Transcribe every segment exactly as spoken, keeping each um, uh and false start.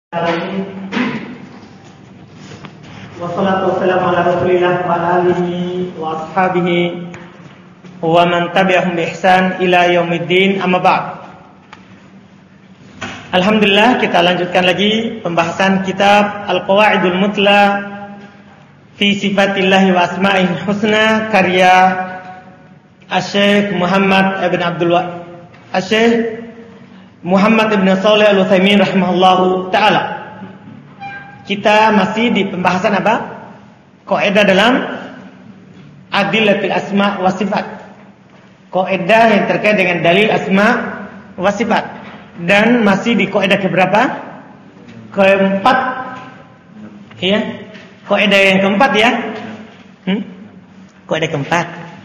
Wassalatu wassalamu ala rasulillah wa ala alihi wa ashabihi wa man tabi'ahum bi ihsan ila yaumiddin, amma ba'd. Alhamdulillah, kita lanjutkan lagi pembahasan kitab Al-Qawaidul Mutla fi Sifatillahi wa Asma'ihil Husna karya Asy-Syaikh Muhammad ibn Abdul Wa Asy-Syaikh Muhammad ibn Shalih Al-Utsaimin rahimahullahu ta'ala. Kita masih di pembahasan apa? Kaidah dalam Adillatul Asma wa Sifat. Kaidah yang terkait dengan dalil asma wa sifat. Dan masih di kaidah keberapa? Keempat. Iya. Kaidah yang keempat ya. Hmm? Kaidah keempat.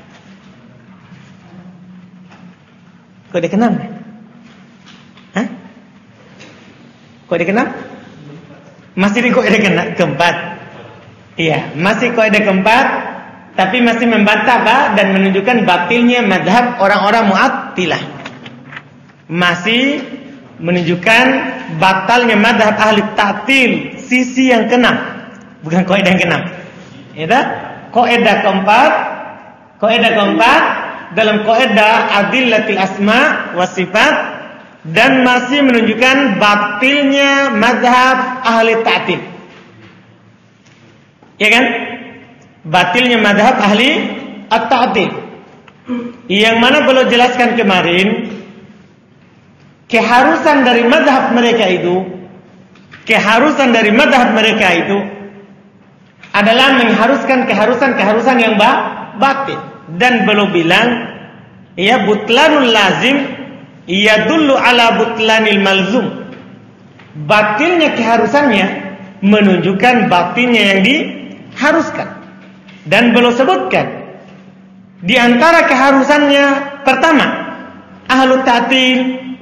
Kaidah keenam. Hah? Kaidah keenam? Masih di kaidah keempat. Iya, masih kaidah keempat, tapi masih membantah apa? Dan menunjukkan batilnya mazhab orang-orang Mu'attilah. Masih menunjukkan batalnya mazhab ahli ta'til, sisi yang keenam, bukan kaidah yang keenam. Ya, kaidah keempat, kaidah keempat dalam kaidah Adillatul Asma wa Sifat. Dan masih menunjukkan batilnya mazhab ahli ta'til. Ya kan? Batilnya mazhab ahli at-ta'til. Yang mana belum jelaskan kemarin, keharusan dari mazhab mereka itu, keharusan dari mazhab mereka itu adalah mengharuskan keharusan-keharusan yang batil. Dan belum bilang, ya, butlanul lazim yadullu ala butlanil malzum. Batilnya keharusannya menunjukkan batilnya yang diharuskan. Dan belum sebutkan di antara keharusannya, pertama, ahlu ta'til,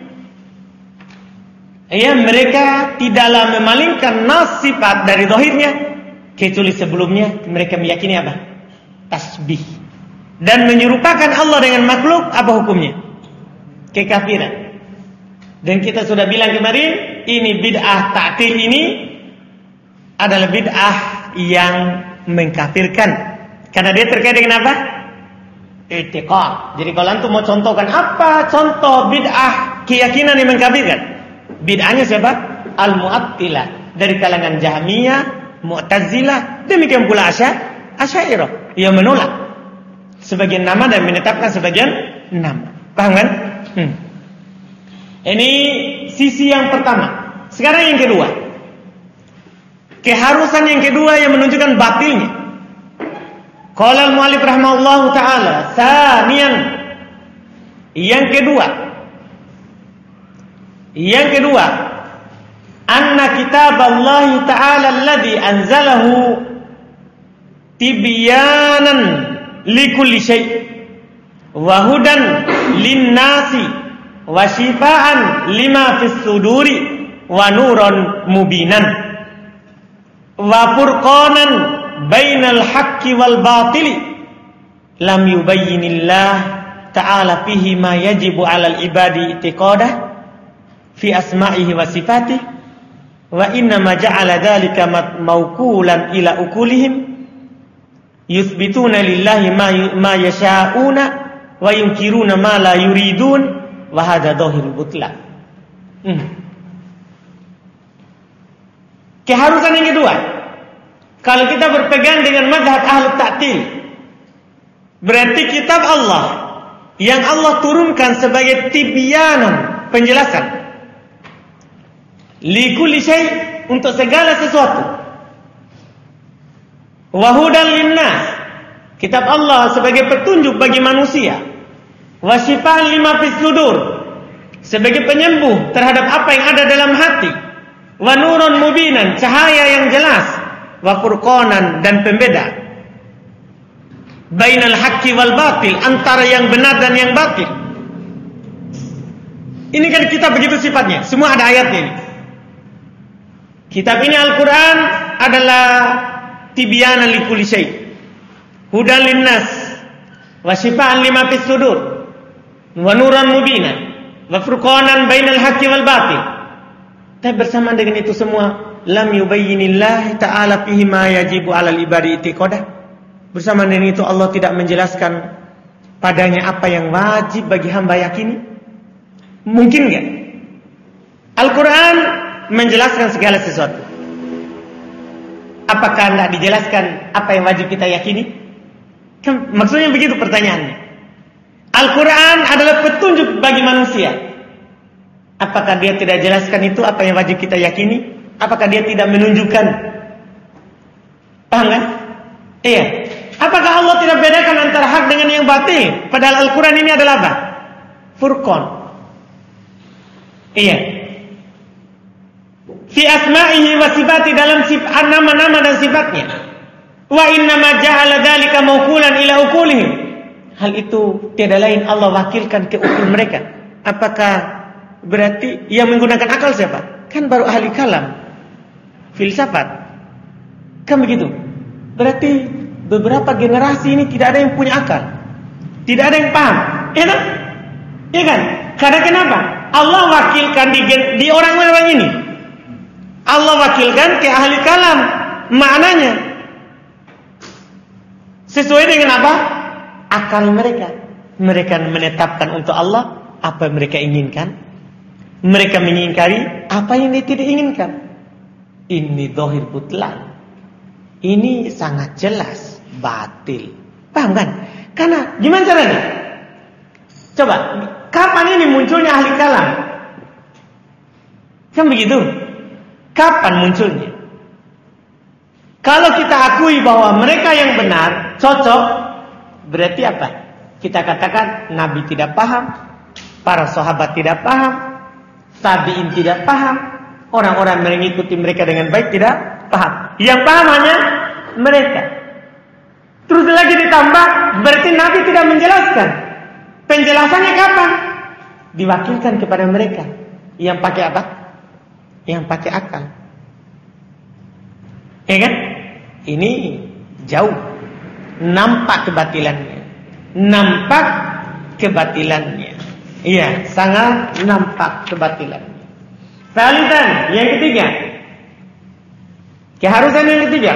ya, mereka tidaklah memalingkan nas sifat dari zahirnya, kecuali sebelumnya mereka meyakini apa? Tasbih. Dan menyerupakan Allah dengan makhluk, apa hukumnya? Kekafiran. Dan kita sudah bilang kemarin, ini bid'ah ta'til ini adalah bid'ah yang mengkafirkan, karena dia terkait dengan apa? I'tiqad. Jadi kalau antum mau contohkan apa contoh bid'ah keyakinan yang mengkafirkan, bid'ahnya siapa? Al-Mu'attilah, dari kalangan Jahmiyah, Mu'tazilah, demikian pula Asy'ariyah yang menolak sebagian nama dan menetapkan sebagian nama. Paham kan? Hmm. Ini sisi yang pertama. Sekarang yang kedua, keharusan yang kedua yang menunjukkan batilnya. Qala al-mu'allif rahimahullahu ta'ala, tsaniyan, yang kedua, yang kedua, anna kitaballahi ta'ala alladhi anzalahu tibyanan likulli syai' wa hudan linnasi wa shifaan lima fis suduri wa nuran mubinan wa furqanan bainal haqqi wal batili lam yubayyinillah ta'ala fihi ma yajibu 'alal ibadi i'tiqadah fi asma'ihi wa sifatihi wa inna ma ja'ala dhalika mawqulan ila ukulihim yuthbituna lillahi ma ma yasha'una wa yunkiruna ma la yuridun wa hadha dhahirul butlan. Hmm. Keharusan yang kedua, kalau kita berpegang dengan mazhab ahli ta'til, berarti kitab Allah yang Allah turunkan sebagai tibyanan, penjelasan, likulli syai', untuk segala sesuatu, wa hudan linnas, kitab Allah sebagai petunjuk bagi manusia, wa shifaan lima fis sudur, sebagai penyembuh terhadap apa yang ada dalam hati, wa nurun mubinan, cahaya yang jelas, wa furqanan, dan pembeda, bainal haqqi wal batil, antara yang benar dan yang batil. Ini kan kitab begitu sifatnya, semua ada ayatnya ini. Kitab ini Al-Quran adalah tibyanan likulli syai', hudan linnas, wa shifaan lima fis sudur, wa nuran mubinan, wa furqanan bainal haqqi wal batil. Tapi bersamaan dengan itu semua, lam yubayyinillah ta'ala fihi ma yajibu 'alal ibadi i'tiqadah. Bersamaan dengan itu Allah tidak menjelaskan padanya apa yang wajib bagi hamba yakini. Mungkin enggak? Al-Quran menjelaskan segala sesuatu. Apakah enggak dijelaskan apa yang wajib kita yakini? Kan maksudnya begitu pertanyaannya. Al-Quran adalah petunjuk bagi manusia. Apakah dia tidak jelaskan itu apa yang wajib kita yakini? Apakah dia tidak menunjukkan? Paham kan? Iya. Apakah Allah tidak bedakan antara hak dengan yang batil? Padahal Al-Quran ini adalah apa? Furqan. Iya. Fi asma'ihi wa sifati, dalam sifat nama-nama dan sifatnya. Wa innama ja'ala dzalika mawqulan ila uqulihim. Hal itu tiada lain Allah wakilkan ke ukul mereka. Apakah berarti yang menggunakan akal siapa? Kan baru ahli kalam, filsafat. Kan begitu. Berarti beberapa generasi ini tidak ada yang punya akal, tidak ada yang paham. Iya kan? Iya kan? Karena kenapa? Allah wakilkan di, di orang-orang ini. Allah wakilkan ke ahli kalam. Maknanya sesuai dengan apa? Akal mereka. Mereka menetapkan untuk Allah apa yang mereka inginkan. Mereka mengingkari apa yang dia tidak inginkan. Ini zahir butlan. Ini sangat jelas batil. Paham kan? Karena gimana caranya? Coba, kapan ini munculnya ahli kalam? Kan begitu? Kapan munculnya? Kalau kita akui bahwa mereka yang benar, cocok, berarti apa? Kita katakan Nabi tidak paham, para sahabat tidak paham, tabi'in tidak paham, orang-orang mengikuti mereka dengan baik tidak paham. Yang paham hanya mereka. Terus lagi ditambah, berarti Nabi tidak menjelaskan. Penjelasannya kapan? Diwakilkan kepada mereka. Yang pakai apa? Yang pakai akal. Ya kan? Ini jauh. Nampak kebatilannya. Nampak kebatilannya. Iya, sangat nampak kebatilannya. Salisan, yang ketiga. Keharusan yang ketiga.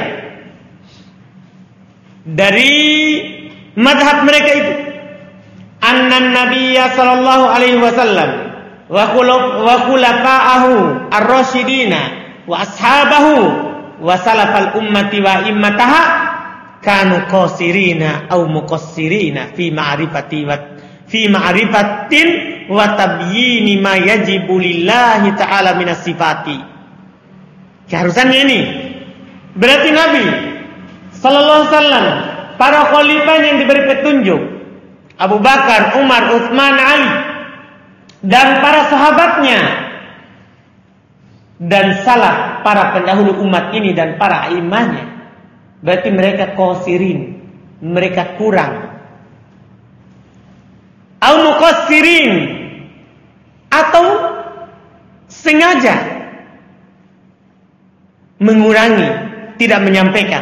Dari mazhab mereka itu, annan nabiyya sallallahu alaihi wasallam wa khulafa'ahu ar-rasyidina wa ashabahu wa salafal ummati wa immataha kanu qasirina aw muqassirina fi ma'rifati wa fi ma'rifatin wa tabyini ma yajibu lillahi ta'ala minas sifati. Keharusannya ini berarti Nabi sallallahu alaihi wasallam, para khalifah yang diberi petunjuk, Abu Bakar, Umar, Utsman, Ali, dan para sahabatnya, dan salaf para pendahulu umat ini dan para imamnya, berarti mereka qasirin, mereka kurang, au muqassirin, atau sengaja mengurangi, tidak menyampaikan,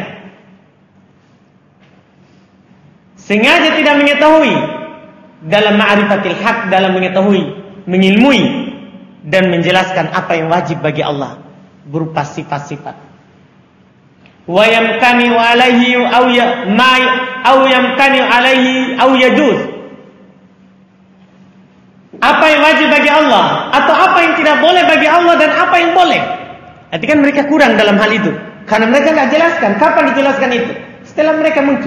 sengaja tidak mengetahui dalam ma'rifatil haq, dalam mengetahui, mengilmui dan menjelaskan apa yang wajib bagi Allah berupa sifat-sifat. Wa yamkani alaihi aw ya ma aw yamkani alaihi aw yajuz. Apa yang wajib bagi Allah atau apa yang tidak boleh bagi Allah dan apa yang boleh. Nanti kan mereka kurang dalam hal itu karena mereka tidak jelaskan. Kapan dijelaskan itu? Setelah mereka muncul.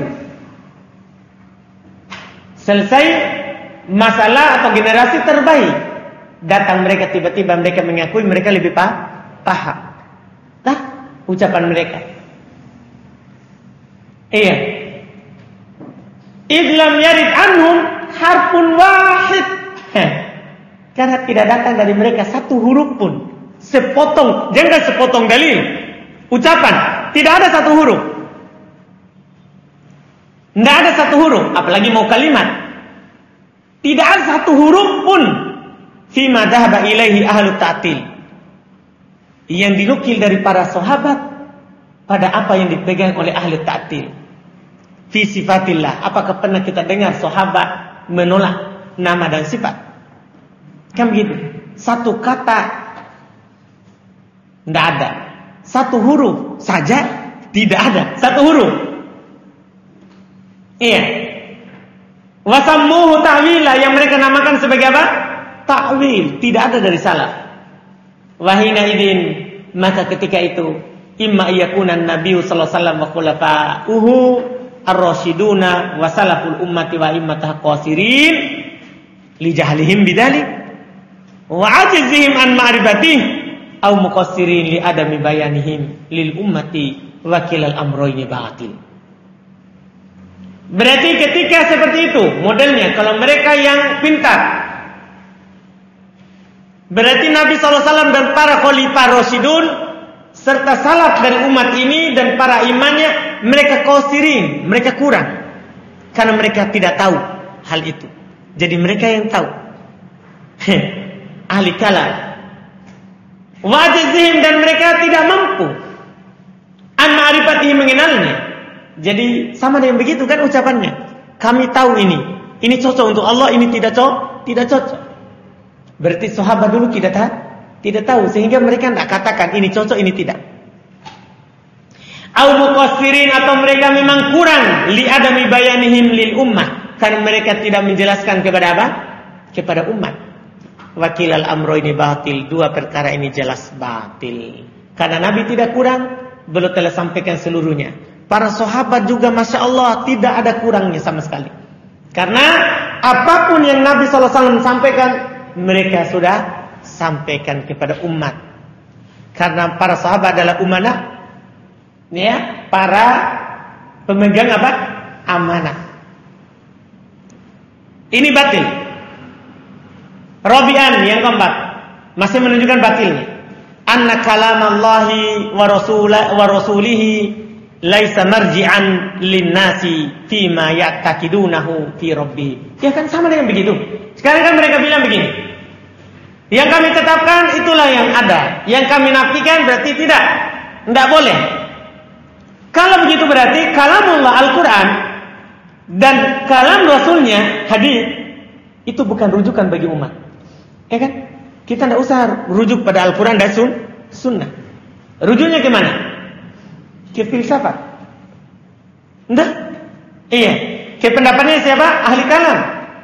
Selesai masalah atau generasi terbaik, datang mereka tiba-tiba mereka mengakui mereka lebih paham. Nah, ucapan mereka. Iya. Idlam yarid anhum harfun wahid. Heh. Karena tidak datang dari mereka satu huruf pun, sepotong, jangan sepotong dalil, ucapan, tidak ada satu huruf. Tidak ada satu huruf, apalagi mau kalimat. Tidak ada satu huruf pun fima dhahaba ilaihi ahlu ta'til, yang dinukil dari para sahabat pada apa yang dipegang oleh ahli ta'til. Fi sifatillah, apakah pernah kita dengar sahabat menolak nama dan sifat? Kan begitu. Satu kata Tidak ada. Satu huruf saja tidak ada. Satu huruf. Iya. Wasammuhu ta'wila, yang mereka namakan sebagai apa? Ta'wil. Tidak ada dari salaf. Wahina idin, maka ketika itu imma iyakunan nabiyyu sallallahu alaihi wasallam wa khulafa'uhu ar-rasyiduna wa salaful ummati wa immatah qasirin li jahlihim bidzalik wa ajzihim an ma'rifatih aw muqassirin li adami bayanihim lil ummati wa kilal amrayni batil. Berarti ketika seperti itu modelnya, kalau mereka yang pintar, berarti Nabi sallallahu alaihi wasallam dan para khalifah rasyidun serta salaf dari umat ini dan para imannya, mereka qasirin, mereka kurang karena mereka tidak tahu hal itu. Jadi mereka yang tahu. Ahli kalam. Wajizihim, dan mereka tidak mampu an ma'rifatihi, mengenalnya. Jadi sama dengan begitu kan ucapannya. Kami tahu ini, ini cocok untuk Allah, ini tidak cocok, tidak cocok. Berarti sahabat dulu tidak tahu, tidak tahu sehingga mereka tidak katakan ini cocok, ini tidak. Au muqassirin, atau mereka memang kurang li adami bayanihim lil ummah, karena mereka tidak menjelaskan kepada apa? Kepada umat. Wakilal amroini batil, dua perkara ini jelas batil. Karena Nabi tidak kurang, beliau telah sampaikan seluruhnya. Para sahabat juga Masya Allah tidak ada kurangnya sama sekali. Karena apapun yang Nabi sallallahu alaihi wasallam sampaikan, mereka sudah sampaikan kepada umat. Karena para sahabat adalah umanah, ya, para pemegang apa? Amanah. Ini batil. Rabi'an, yang keempat, masih menunjukkan batilnya. Anna kalamallahi wa rasulah wa rasulihi laisa marji'an linnasi fima ya'taqidunahu fi rabbih. Ya kan sama dengan begitu. Sekarang kan mereka bilang begini. Yang kami tetapkan itulah yang ada. Yang kami nafikan berarti tidak. Tidak boleh. Kalau begitu berarti kalamullah Al-Quran dan kalam Rasulnya hadis itu bukan rujukan bagi umat. Ya kan? Kita tidak usah rujuk pada Al-Quran dan sun, sunnah. Rujuknya ke mana? Ke filsafat. Enggak? Iya. Ke pendapatnya siapa? Ahli kalam.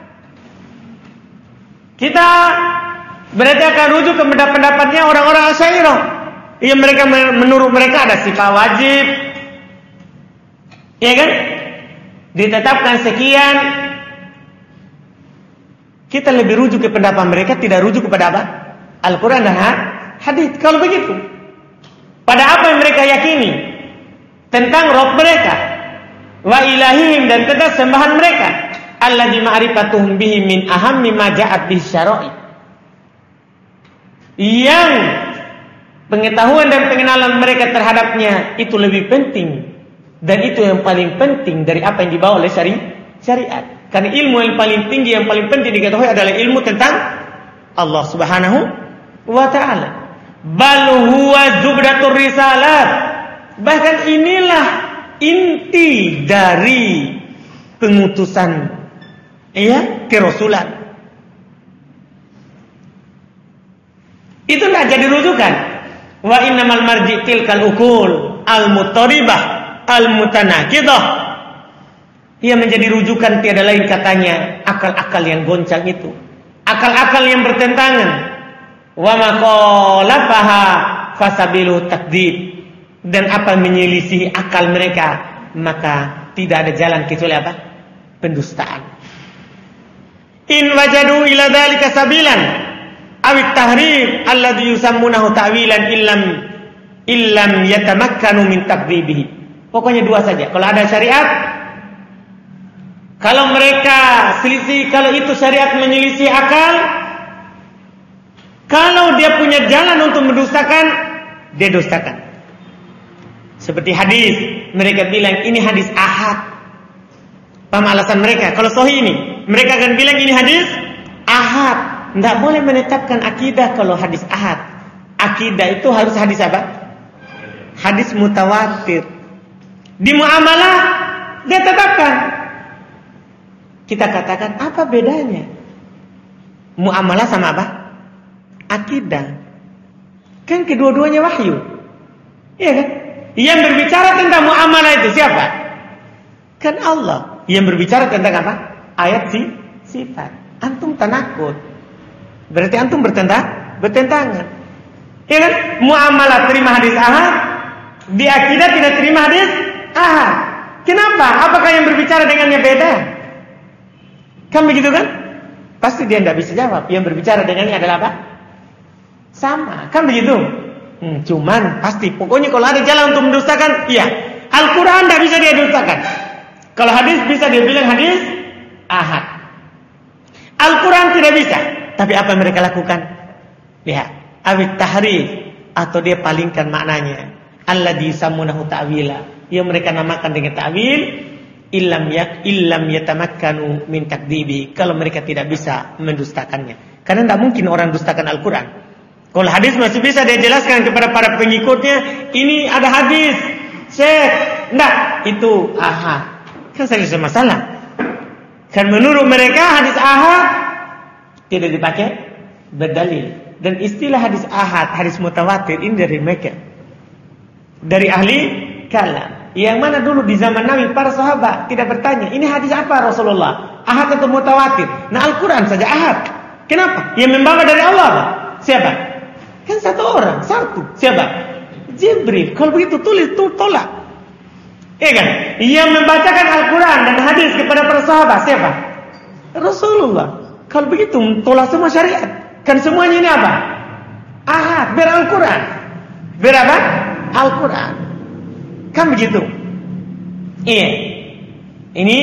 Kita berarti akan rujuk ke pendapatnya orang-orang Asy'ariyah. Iya, mereka menurut mereka ada sifat wajib. Iya kan? Ditetapkan sekian. Kita lebih rujuk ke pendapat mereka, tidak rujuk kepada apa? Al-Quran dan hadis. Kalau begitu, pada apa yang mereka yakini tentang Rabb mereka, wa ilahihim, dan tentang sembahan mereka, alladzi ma'rifatuhum bihi min ahammi ma ja'at bihi syara'i, yang pengetahuan dan pengenalan mereka terhadapnya itu lebih penting, dan itu yang paling penting dari apa yang dibawa oleh syari syariat. Karena ilmu yang paling tinggi, yang paling penting diketahui adalah ilmu tentang Allah Subhanahu wa ta'ala. Bal huwa zubdatur risalat. Bahkan inilah inti dari pengutusan, ya, kerasulan. Itu tidak jadi rujukan. Wa innamal marji' tilkal ukul al-mutaribah al-mutanaqidah. Ia menjadi rujukan tiada lain katanya akal-akal yang goncang itu, akal-akal yang bertentangan. Wa ma khalafaha fasabilu takdzib, dan apa menyelisihi akal mereka, maka tidak ada jalan kecuali apa? Pendustaan. In wajadu ila dzalika sabilan awit tahrif alladhi yusammunahu ta'wilan illam illam yatamakkanu min takdzibihi. Pokoknya dua saja. Kalau ada syariat, kalau mereka selisih, kalau itu syariat menyelisih akal, kalau dia punya jalan untuk mendustakan, dia dustakan. Seperti hadis, mereka bilang ini hadis ahad. Paham alasan mereka? Kalau sahih ini, mereka akan bilang ini hadis ahad. Tidak boleh menetapkan akidah kalau hadis ahad. Akidah itu harus hadis apa? Hadis mutawatir. Di muamalah dia tetapkan. Kita katakan apa bedanya muamalah sama apa? Akidah. Kan kedua-duanya wahyu. Iya kan? Yang berbicara tentang muamalah itu siapa? Kan Allah. Yang berbicara tentang apa? Ayat si sifat. Antum tanakut. Berarti antum bertentang, bertentangan. Iya kan? Muamalah terima hadis ahad, di akidah tidak terima hadis ahad. Kenapa? Apakah yang berbicara dengannya beda? Kan begitu kan? Pasti dia tidak bisa jawab. Yang berbicara dengannya adalah apa? Sama. Kan begitu? Hmm, cuman pasti. Pokoknya kalau ada jalan untuk mendustakan, iya. Al-Quran tidak bisa dia dustakan. Kalau hadis bisa dia bilang hadis ahad. Al-Quran tidak bisa. Tapi apa yang mereka lakukan? Lihat. Awit tahrif. Atau dia palingkan maknanya. Alladzi samunahu ta'wila. Yang mereka namakan dengan ta'wil. Illam ya illam yatamakkanu min takdibi. Kalau mereka tidak bisa mendustakannya. Karena tidak mungkin orang dustakan Al-Quran. Kalau hadis masih bisa dia jelaskan kepada para pengikutnya. Ini ada hadis. Syekh. Tidak. Itu ahad. Kan selesai masalah. Kan menurut mereka hadis ahad tidak dipakai berdalil. Dan istilah hadis ahad, hadis mutawatir ini dari mereka. Dari ahli kalam. Yang mana dulu di zaman Nabi para sahabat tidak bertanya, ini hadis apa Rasulullah? Ahad atau mutawatir? Nah Al-Quran saja ahad. Kenapa? Yang membawa dari Allah apa? Siapa? Kan satu orang, satu. Siapa? Jibril. Kalau begitu tulis, tuh tolak. Iya kan? Yang membacakan Al-Quran dan hadis kepada para sahabat siapa? Rasulullah. Kalau begitu tolak semua syariat. Kan semuanya ini apa? Ahad, ber Al-Quran. Ber apa? Al-Quran. Kan begitu. Iya. Ini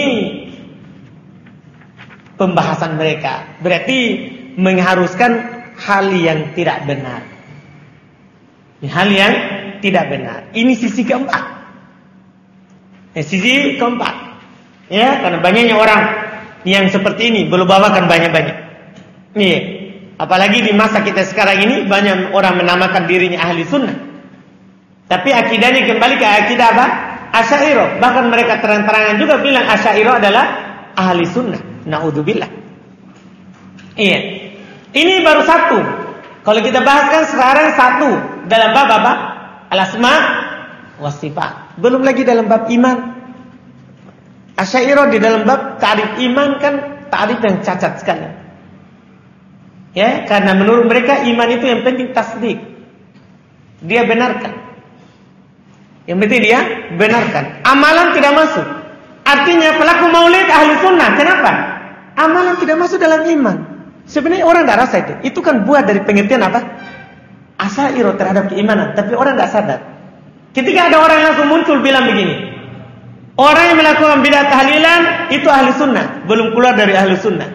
pembahasan mereka. Berarti mengharuskan hal yang tidak benar. Hal yang tidak benar. Ini sisi keempat. Eh, sisi keempat. Ya, karena banyaknya orang yang seperti ini belum bawakan banyak-banyak. Iya. Apalagi di masa kita sekarang ini banyak orang menamakan dirinya ahli sunnah. Tapi akidahnya kembali ke akidah apa? Asy'ariyah. Bahkan mereka terang-terangan juga bilang Asy'ariyah adalah ahli sunnah. Na'udzubillah. Iya. Ini baru satu. Kalau kita bahaskan sekarang satu dalam bab apa? Al-asma was sifat. Belum lagi dalam bab iman. Asy'ariyah di dalam bab ta'rif iman kan ta'rif yang cacat sekali. Ya, karena menurut mereka iman itu yang penting tasdik. Dia benarkan. Yang penting dia benarkan. Amalan tidak masuk. Artinya pelaku maulid ahli sunnah. Kenapa? Amalan tidak masuk dalam iman. Sebenarnya orang tidak rasa itu. Itu kan buah dari pengertian apa? Asy'ariyah terhadap keimanan. Tapi orang tidak sadar. Ketika ada orang yang langsung muncul bilang begini. Orang yang melakukan bid'ah tahlilan itu ahli sunnah. Belum keluar dari ahli sunnah.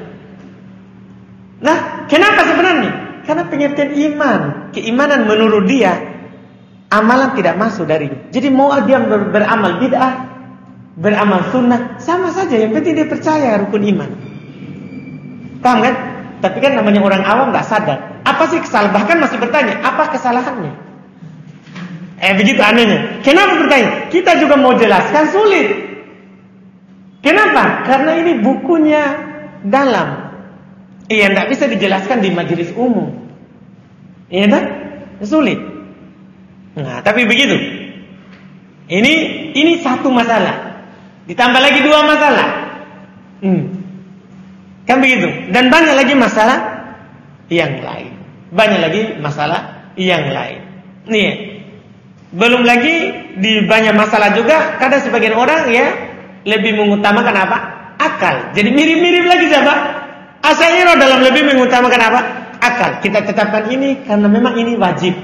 Nah, kenapa sebenarnya? Karena pengertian iman. Keimanan menurut dia amalan tidak masuk darinya. Jadi mau dia ber- beramal bid'ah, beramal sunnah, sama saja. Yang penting dia percaya rukun iman. Paham kan? Tapi kan namanya orang awam gak sadar. Apa sih kesalahan? Bahkan masih bertanya, apa kesalahannya? Eh begitu anehnya. Kenapa bertanya? Kita juga mau jelaskan sulit. Kenapa? Karena ini bukunya dalam. Iya, tidak bisa dijelaskan di majelis umum. Iya kan? Sulit. Nah, tapi begitu. Ini ini satu masalah. Ditambah lagi dua masalah. Hmm. Kan begitu. Dan banyak lagi masalah yang lain. Banyak lagi masalah yang lain. Nih. Belum lagi di banyak masalah juga kadang sebagian orang ya lebih mengutamakan apa? Akal. Jadi mirip-mirip lagi siapa? Asy'ariyah dalam lebih mengutamakan apa? Akal. Kita tetapkan ini karena memang ini wajib.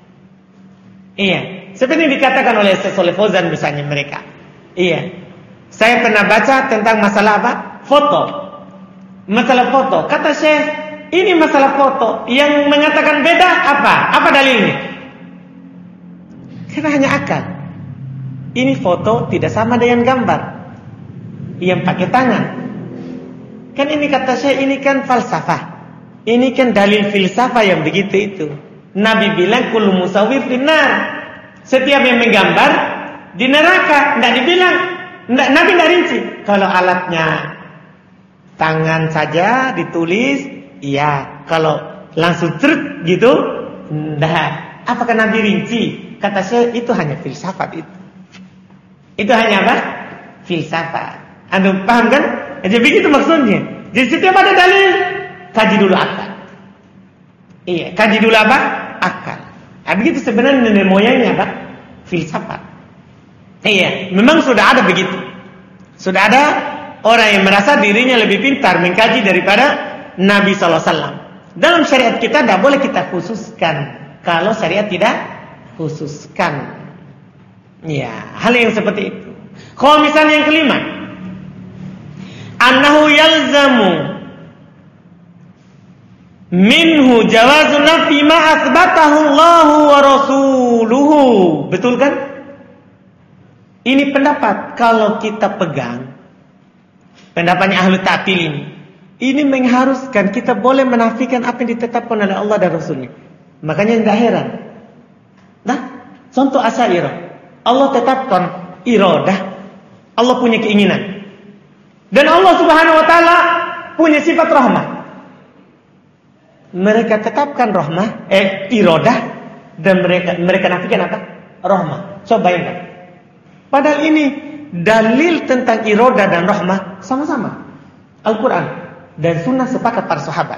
Iya. Seperti dikatakan oleh Syekh Shalih Fauzan misalnya mereka. Iya. Saya pernah baca tentang masalah apa? Foto. Masalah foto. Kata Syekh, ini masalah foto. Yang menyatakan beda apa? Apa dalilnya? Karena hanya akal. Ini foto tidak sama dengan gambar yang pakai tangan. Kan ini kata saya, ini kan falsafah. Ini kan dalil filsafah yang begitu itu. Nabi bilang kullu musawwir finnar. Setiap yang menggambar di neraka. Tidak dibilang, enggak, Nabi tidak rinci. Kalau alatnya tangan saja ditulis, iya. Kalau langsung truk gitu, enggak. Apakah Nabi rinci? Kata saya itu hanya filsafat itu. Itu hanya apa? Filsafat. Anda paham kan? Jadi begitu maksudnya. Jadi setiap ada dalil, kaji dulu akal. Iya, kaji dulu apa? Akal. Nah, begitu sebenarnya nenek moyangnya apa? Filsafat. Iya, memang sudah ada begitu. Sudah ada orang yang merasa dirinya lebih pintar mengkaji daripada Nabi sallallahu alaihi wasallam. Dalam syariat kita tidak boleh kita khususkan. Kalau syariat tidak khususkan. Ya, hal yang seperti itu. Kalau misalnya yang kelima, annahu yalzamu minhu jawazu nafi ma asbatahu Allahu wa rasuluhu. Betul kan? Ini pendapat kalau kita pegang pendapatnya ahli ta'til ini. Ini mengharuskan kita boleh menafikan apa yang ditetapkan oleh Allah dan Rasulnya. Makanya tidak heran. Nah, contoh Asy'ariyah. Allah tetapkan iradah. Allah punya keinginan. Dan Allah Subhanahu wa taala punya sifat rahmah. Mereka tetapkan rahmah, eh iradah, dan mereka mereka nafikan apa? Rahmah. Coba bayangkan. Padahal ini dalil tentang iradah dan rahmah sama-sama. Al-Quran dan sunnah sepakat para sahabat.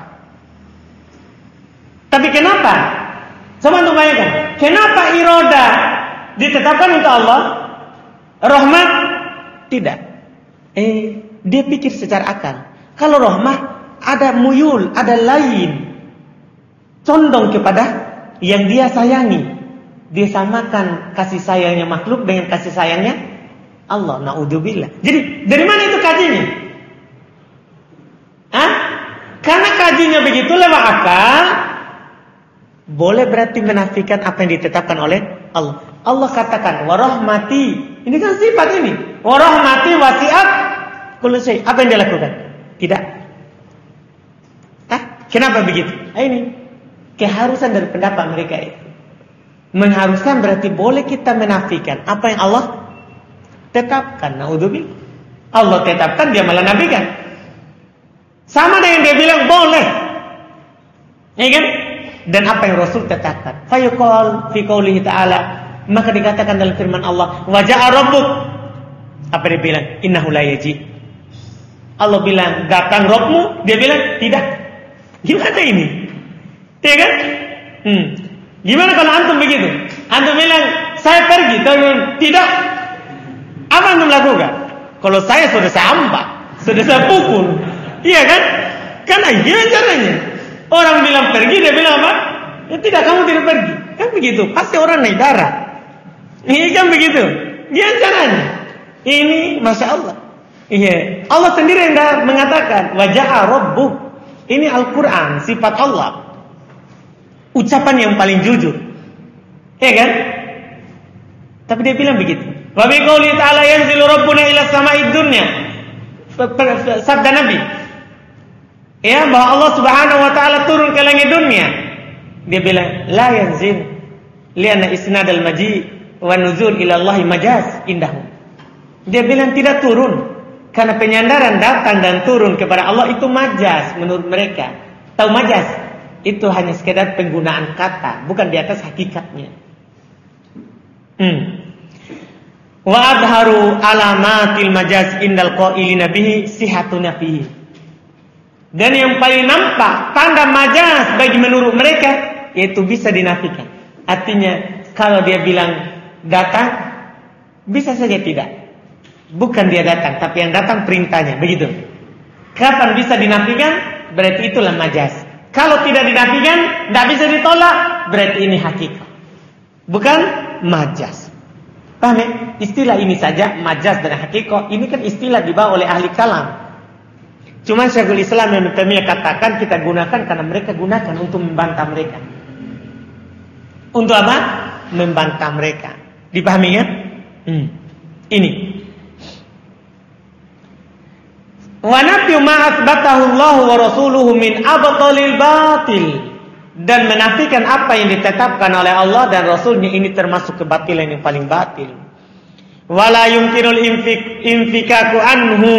Tapi kenapa? Coba untuk bayangkan. Kenapa iradah ditetapkan untuk Allah? Rahmat tidak. Eh, dia pikir secara akal. Kalau rahmah ada muyul, ada lain, condong kepada yang dia sayangi. Dia samakan kasih sayangnya makhluk dengan kasih sayangnya Allah. Na'udzubillah. Jadi dari mana itu kajinya? Hah? Karena kajinya begitu lewat akal, boleh berarti menafikan apa yang ditetapkan oleh Allah. Allah katakan warahmati. Ini kan sifat ini. Warahmati wasi'at kullu syai'. Apa yang dia lakukan? Tidak. Hah? Kenapa begitu? Nah, ini keharusan dari pendapat mereka itu. Mengharuskan berarti boleh kita menafikan apa yang Allah tetapkan. Na'udzubillah. Allah tetapkan, dia malah nafikan. Sama dengan dia bilang boleh. Ya kan? Dan apa yang Rasul tetapkan. Fayuqal fi qoulihi ta'ala, maka dikatakan dalam firman Allah, wa ja'a rabbuk. Apa dia bilang? Innahu la yaji. Allah bilang datang Rabbmu, dia bilang tidak. Gimana ini? Ya kan? Hmm. Gimana kalau antum begitu? Antum bilang saya pergi, tapi tidak. Apa antum lakukan? Kalau saya sudah saya ampak, sudah saya pukul, iya kan? Karena gimana caranya? Orang bilang pergi, dia bilang apa? Ya tidak, kamu tidak pergi. Kan begitu. Pasti orang naik darah. Ini kan begitu. Gimana caranya? Ini masya Allah. Iya. Allah sendiri yang mengatakan waja'a rabbuk. Ini Al-Quran, sifat Allah. Ucapan yang paling jujur. Ya kan? Tapi dia bilang begitu. Wa bi qouli ta'ala yanzilu rabbuna ila sama'id dunya. Sabda Nabi. Ya, bahwa Allah Subhanahu wa taala turun ke langit dunia. Dia bilang la yanzil li'anna isnadal maji wa nuzul ila Allah majaz indahu. Dia bilang tidak turun karena penyandaran datang dan turun kepada Allah itu majaz menurut mereka. Tahu majaz? Itu hanya sekedar penggunaan kata, bukan di atas hakikatnya. Hmm. Wa adharu alamatil majaz indal qailina bihi sihatun fihi. Dan yang paling nampak tanda majaz bagi menurut mereka yaitu bisa dinafikan. Artinya kalau dia bilang datang, bisa saja tidak. Bukan dia datang, tapi yang datang perintahnya, begitu. Kapan bisa dinafikan? Berarti itulah majaz. Kalau tidak dinafikan, tidak bisa ditolak, berarti ini hakikat. Bukan majaz. Paham ya? Istilah ini saja, majaz dan hakikat, ini kan istilah dibawa oleh ahli kalam. Cuma Syekhul Islam Ibnu Taimiyah katakan kita gunakan karena mereka gunakan untuk membantah mereka. Untuk apa? Membantah mereka. Dipahami ya? Hmm. Ini. Wa nafyu ma atsbatahu Allah wa rasuluhu min abtalil batil. Dan menafikan apa yang ditetapkan oleh Allah dan Rasulnya ini termasuk kebatilan yang paling batil. Wala yumkinul infik infikaku anhu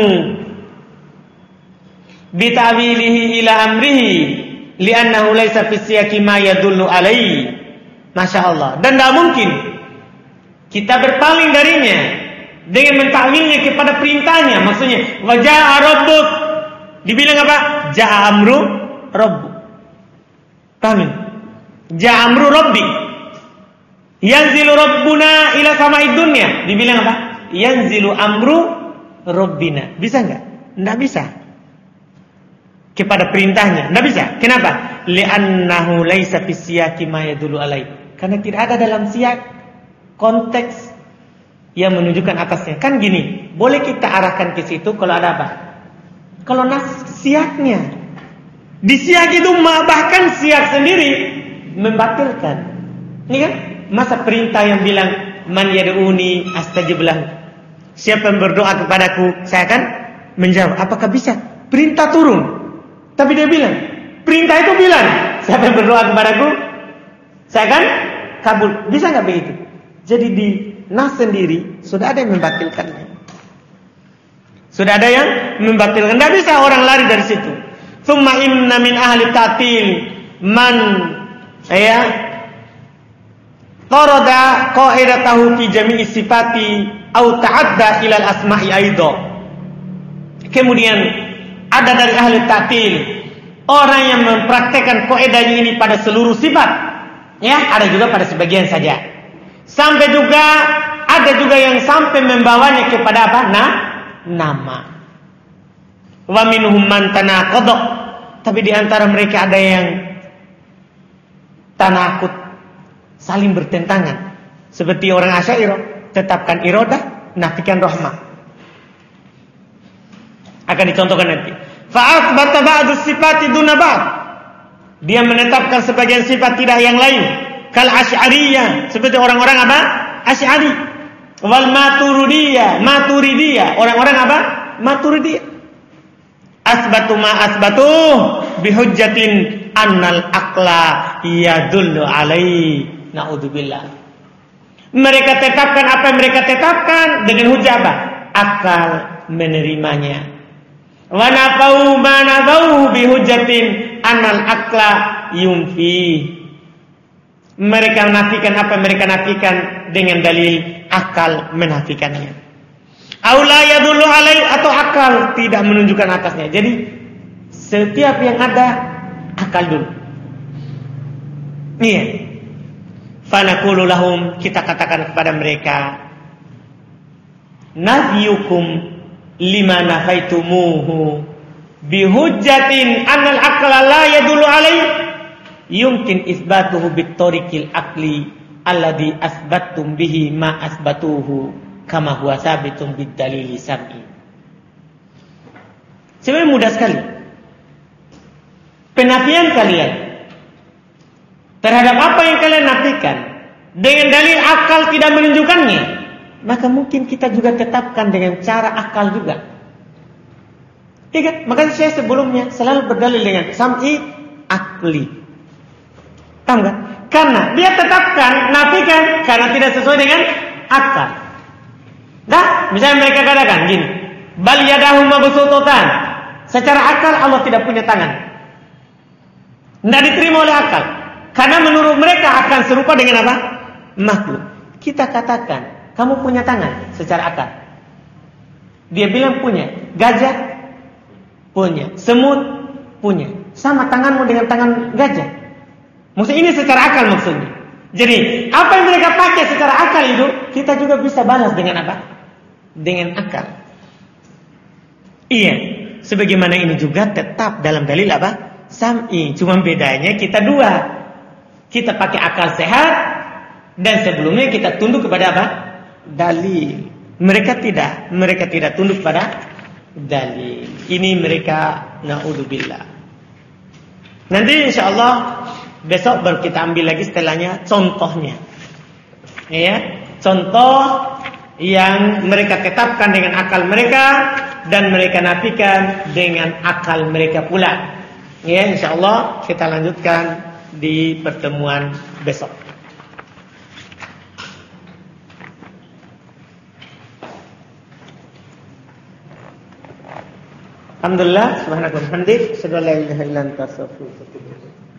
bitawilihi ila amrihi li'annahu laysa fi siyaqi ma yadullu alaihi. Masya Allah. Dan tidak mungkin kita berpaling darinya dengan mentakwilnya kepada perintahnya. Maksudnya, waja'a rabbuk. Dibilang apa? Ja'a amru rabbuk. Paham? Ja'a amru rabbi. Yanzilu rabbuna ila sama'id dunya. Dibilang apa? Yanzilu amru rabbina. Bisa enggak? Enggak bisa. Kepada perintahnya. Enggak bisa. Kenapa? Li'annahu laisa fi siyaqi ma yadullu alaihi. Karena tidak ada dalam siyak konteks yang menunjukkan atasnya. Kan gini, boleh kita arahkan ke situ kalau ada apa? Kalau nas siaknya. Di siak itu bahkan siak sendiri membatalkan. Ini kan? Masa perintah yang bilang man yad'uni astajib lahu. Siapa yang berdoa kepadaku, saya akan menjawab. Apakah bisa? Perintah turun. Tapi dia bilang, perintah itu bilang, siapa yang berdoa kepadaku, saya akan kabul. Bisa enggak begitu? Jadi di nas sendiri sudah ada yang membatalkannya. Sudah ada yang membatalkan. Tidak bisa orang lari dari situ. Tsumma inna min ahli ta'til man ya tarada qaidatahu fi jami'i sifati au ta'adda ila al-asma'i aidha. Kemudian ada dari ahli ta'til orang yang mempraktekkan kaidahnya ini pada seluruh sifat. Ya, ada juga pada sebagian saja. Sampai juga ada juga yang sampai membawanya kepada apa? Nah, nama. Wa minhum man tanaqadha. Tapi di antara mereka ada yang tanakut, saling bertentangan. Seperti orang Asy'ariyah, tetapkan iradah, nafikan rahmah. Akan dicontohkan nanti. Fa athbata ba'd as-sifati duna ba'd. Dia menetapkan sebagian sifat tidak yang lain. Kal Asy'ariyah, seperti orang-orang apa? Asy'ari. Wal Maturidiyah, Maturidiyah, orang-orang apa? Maturidiyah. Asbatu ma asbatu bihujjatin annal aqla yadullu alai. Naudzubillah. Mereka tetapkan apa yang mereka tetapkan dengan hujjah apa? Akal menerimanya. Wa nafau ma nafau bihujjatin annal aqla yumfi. Mereka menafikan apa yang mereka nafikan dengan dalil akal menafikannya. Aula yadullu alai, atau akal tidak menunjukkan atasnya. Jadi setiap yang ada akal dulu. Iya. Fanaqulu lahum, kita katakan kepada mereka, nafyukum lima nafaitumuhu bihujjatin annal aqla la yadullu alai yumkin isbatuhu bitariqil aqli alladhi asbattum bihi ma asbatuhu kama huwa sabitun bidalili sam'i. Sebenarnya mudah sekali. Penafian kalian terhadap apa yang kalian nafikan dengan dalil akal tidak menunjukkannya, maka mungkin kita juga tetapkan dengan cara akal juga. Ingat, maka saya sebelumnya selalu berdalil dengan sam'i akli. Paham kan? Karena dia tetapkan, nafikan karena tidak sesuai dengan akal. Dah, misalnya mereka katakan gini, bal yadahu mabsuutatan. Secara akal Allah tidak punya tangan. Tidak diterima oleh akal. Karena menurut mereka akan serupa dengan apa? Makhluk. Kita katakan, kamu punya tangan secara akal. Dia bilang punya. Gajah punya. Semut punya. Sama tanganmu dengan tangan gajah. Maksudnya ini secara akal maksudnya. Jadi apa yang mereka pakai secara akal itu, kita juga bisa balas dengan apa? Dengan akal. Iya. Sebagaimana ini juga tetap dalam dalil apa? Sam'i. Cuma bedanya kita dua. Kita pakai akal sehat, dan sebelumnya kita tunduk kepada apa? Dalil. Mereka tidak. Mereka tidak tunduk pada dalil. Ini mereka, na'udzubillah. Nanti insyaallah besok baru kita ambil lagi setelahnya contohnya. Ya, contoh yang mereka tetapkan dengan akal mereka dan mereka nafikan dengan akal mereka pula. Ya, insyaallah kita lanjutkan di pertemuan besok. Alhamdulillah, subhanallahi wa bihamdihi, asyhadu an la ilaha illa anta, astaghfiruka wa atubu ilaik.